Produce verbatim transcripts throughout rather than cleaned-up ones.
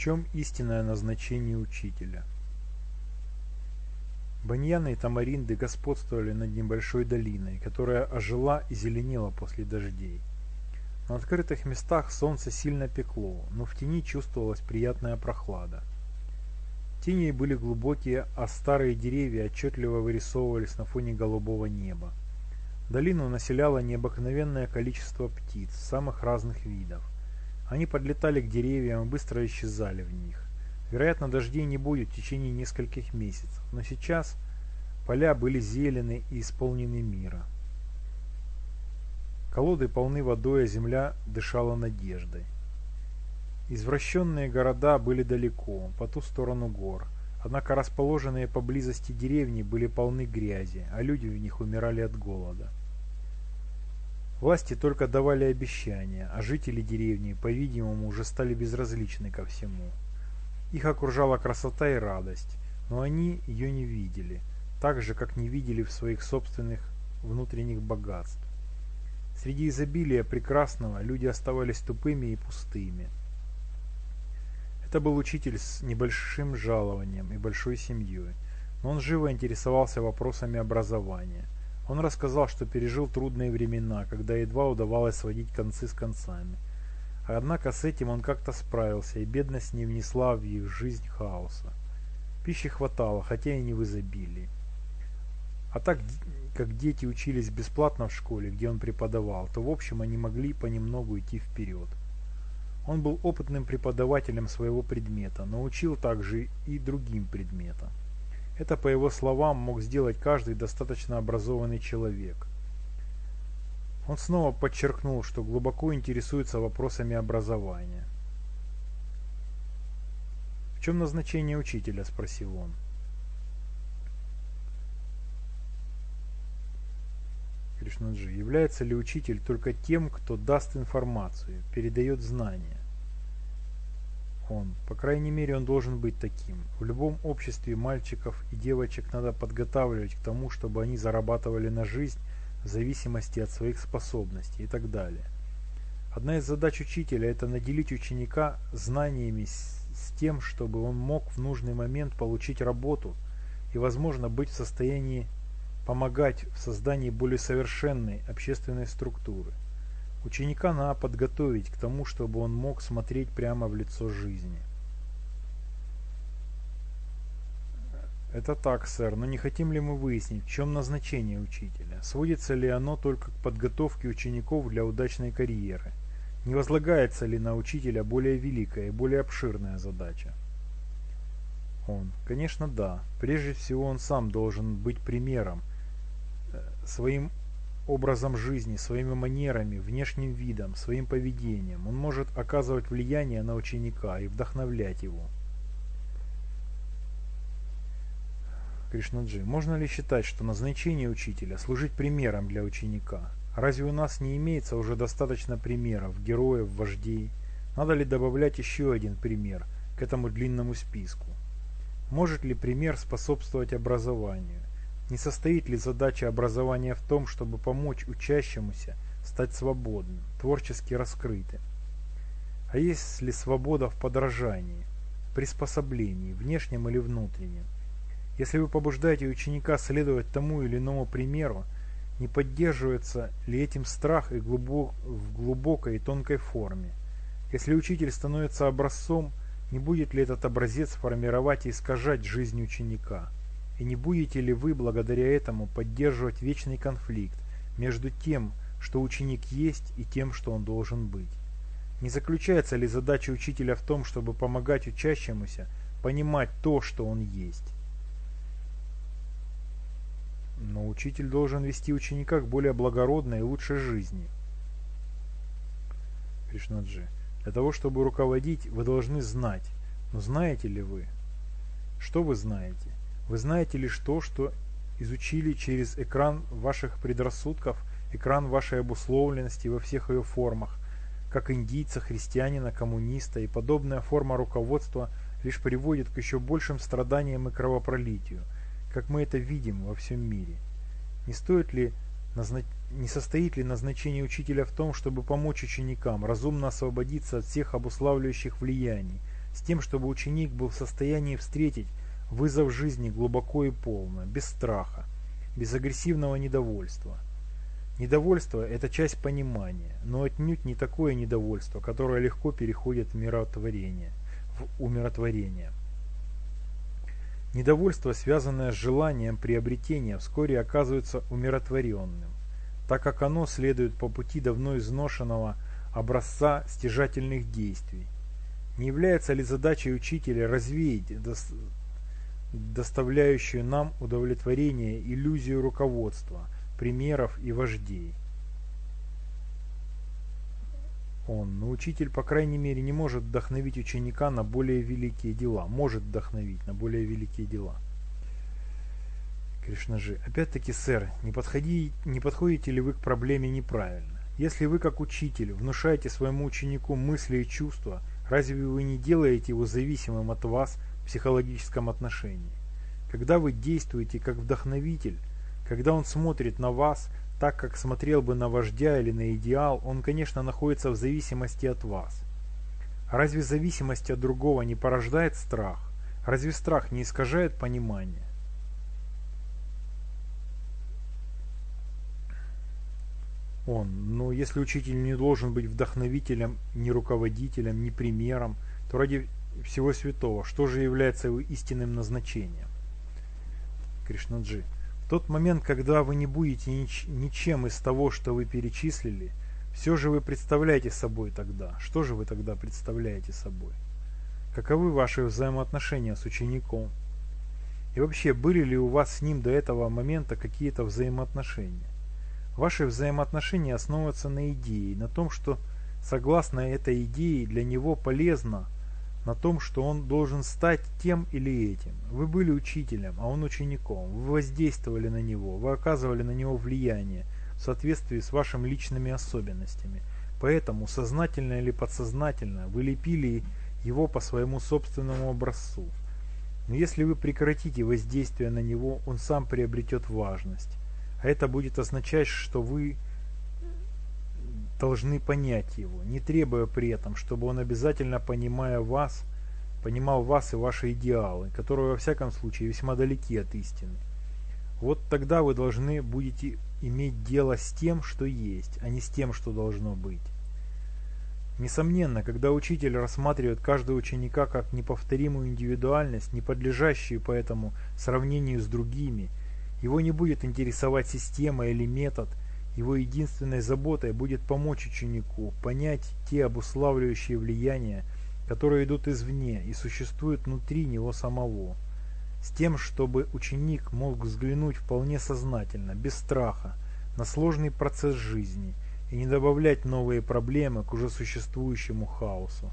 чем истинное назначение учителя? Баньяны и тамаринды господствовали над небольшой долиной, которая ожила и зеленела после дождей. На открытых местах солнце сильно пекло, но в тени чувствовалась приятная прохлада. Тени были глубокие, а старые деревья отчетливо вырисовывались на фоне голубого неба. Долину населяло необыкновенное количество птиц самых разных видов. Они подлетали к деревьям и быстро исчезали в них. Вероятно, дождей не будет в течение нескольких месяцев, но сейчас поля были зелены и исполнены мира. Колоды полны водой, а земля дышала надеждой. Извращенные города были далеко, по ту сторону гор, однако расположенные поблизости деревни были полны грязи, а люди в них умирали от голода. Власти только давали обещания, а жители деревни, по-видимому, уже стали безразличны ко всему. Их окружала красота и радость, но они ее не видели, так же, как не видели в своих собственных внутренних богатств. Среди изобилия прекрасного люди оставались тупыми и пустыми. Это был учитель с небольшим жалованием и большой семьей, но он живо интересовался вопросами образования. Он рассказал, что пережил трудные времена, когда едва удавалось сводить концы с концами. Однако с этим он как-то справился, и бедность не внесла в их жизнь хаоса. Пищи хватало, хотя и не в изобилии. А так как дети учились бесплатно в школе, где он преподавал, то в общем они могли понемногу идти вперед. Он был опытным преподавателем своего предмета, но учил также и другим предметам. Это, по его словам, мог сделать каждый достаточно образованный человек. Он снова подчеркнул, что глубоко интересуется вопросами образования. «В чем назначение учителя?» – спросил он. Кришнаджи: является ли учитель только тем, кто даст информацию, передает знания? Он: по крайней мере, он должен быть таким. В любом обществе мальчиков и девочек надо подготавливать к тому, чтобы они зарабатывали на жизнь в зависимости от своих способностей и так далее. Одна из задач учителя – это наделить ученика знаниями с, с тем, чтобы он мог в нужный момент получить работу и, возможно, быть в состоянии помогать в создании более совершенной общественной структуры. Ученика надо подготовить к тому, чтобы он мог смотреть прямо в лицо жизни. Это так, сэр, но не хотим ли мы выяснить, в чем назначение учителя? Сводится ли оно только к подготовке учеников для удачной карьеры? Не возлагается ли на учителя более великая и более обширная задача? Он: конечно, да. Прежде всего, он сам должен быть примером, своим образом жизни, своими манерами, внешним видом, своим поведением. Он может оказывать влияние на ученика и вдохновлять его. Кришнаджи: можно ли считать, что назначение учителя – служить примером для ученика? Разве у нас не имеется уже достаточно примеров, героев, вождей? Надо ли добавлять еще один пример к этому длинному списку? Может ли пример способствовать образованию? Не состоит ли задача образования в том, чтобы помочь учащемуся стать свободным, творчески раскрытым? А есть ли свобода в подражании, приспособлении, внешнем или внутреннем? Если вы побуждаете ученика следовать тому или иному примеру, не поддерживается ли этим страх и глубок, в глубокой и тонкой форме? Если учитель становится образцом, не будет ли этот образец формировать и искажать жизнь ученика? И не будете ли вы благодаря этому поддерживать вечный конфликт между тем, что ученик есть, и тем, что он должен быть? Не заключается ли задача учителя в том, чтобы помогать учащемуся понимать то, что он есть? Но учитель должен вести ученика к более благородной и лучшей жизни. Кришнаджи: для того, чтобы руководить, вы должны знать. Но знаете ли вы? Что вы знаете? Вы знаете лишь то, что изучили через экран ваших предрассудков, экран вашей обусловленности во всех ее формах, как индийца, христианина, коммуниста, и подобная форма руководства лишь приводит к еще большим страданиям и кровопролитию, как мы это видим во всем мире. Не стоит ли, назна... не состоит ли назначение учителя в том, чтобы помочь ученикам разумно освободиться от всех обуславливающих влияний, с тем, чтобы ученик был в состоянии встретить вызов жизни глубоко и полно, без страха, без агрессивного недовольства. Недовольство – это часть понимания, но отнюдь не такое недовольство, которое легко переходит в миротворение, в умиротворение. Недовольство, связанное с желанием приобретения, вскоре оказывается умиротворенным, так как оно следует по пути давно изношенного образца стяжательных действий. Не является ли задачей учителя развеять доставляющую нам удовлетворение иллюзию руководства, примеров и вождей? Он, но учитель, по крайней мере, не может вдохновить ученика на более великие дела. Может вдохновить на более великие дела. Кришнаджи. Опять-таки, сэр, не, подходи, не подходите ли вы к проблеме неправильно? Если вы, как учитель, внушаете своему ученику мысли и чувства, разве вы не делаете его зависимым от вас в психологическом отношении? Когда вы действуете как вдохновитель, когда он смотрит на вас, так как смотрел бы на вождя или на идеал, он, конечно, находится в зависимости от вас. А разве зависимость от другого не порождает страх? Разве страх не искажает понимание? Он, но если учитель не должен быть вдохновителем, ни руководителем, ни примером, то ради всего святого, что же является его истинным назначением? Кришнаджи. В тот момент, когда вы не будете нич ничем из того, что вы перечислили, все же вы представляете собой тогда. Что же вы тогда представляете собой? Каковы ваши взаимоотношения с учеником? И вообще, были ли у вас с ним до этого момента какие-то взаимоотношения? Ваши взаимоотношения основываются на идее, на том, что согласно этой идее для него полезно, на том, что он должен стать тем или этим. Вы были учителем, а он учеником. Вы воздействовали на него, вы оказывали на него влияние в соответствии с вашими личными особенностями. Поэтому, сознательно или подсознательно, вы лепили его по своему собственному образцу. Но если вы прекратите воздействие на него, он сам приобретет важность. А это будет означать, что вы должны понять его, не требуя при этом, чтобы он, обязательно понимая вас, понимал вас и ваши идеалы, которые во всяком случае весьма далеки от истины. Вот тогда вы должны будете иметь дело с тем, что есть, а не с тем, что должно быть. Несомненно, когда учитель рассматривает каждого ученика как неповторимую индивидуальность, не подлежащую поэтому сравнению с другими, его не будет интересовать система или метод. Его единственной заботой будет помочь ученику понять те обуславливающие влияния, которые идут извне и существуют внутри него самого, с тем, чтобы ученик мог взглянуть вполне сознательно, без страха, на сложный процесс жизни и не добавлять новые проблемы к уже существующему хаосу.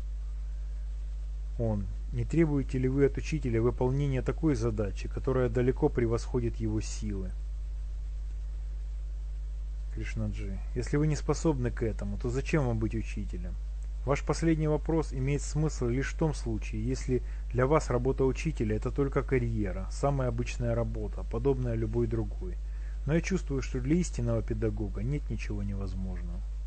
Он, не требуете ли вы от учителя выполнения такой задачи, которая далеко превосходит его силы? Кришнаджи. Если вы не способны к этому, то зачем вам быть учителем? Ваш последний вопрос имеет смысл лишь в том случае, если для вас работа учителя – это только карьера, самая обычная работа, подобная любой другой. Но я чувствую, что для истинного педагога нет ничего невозможного.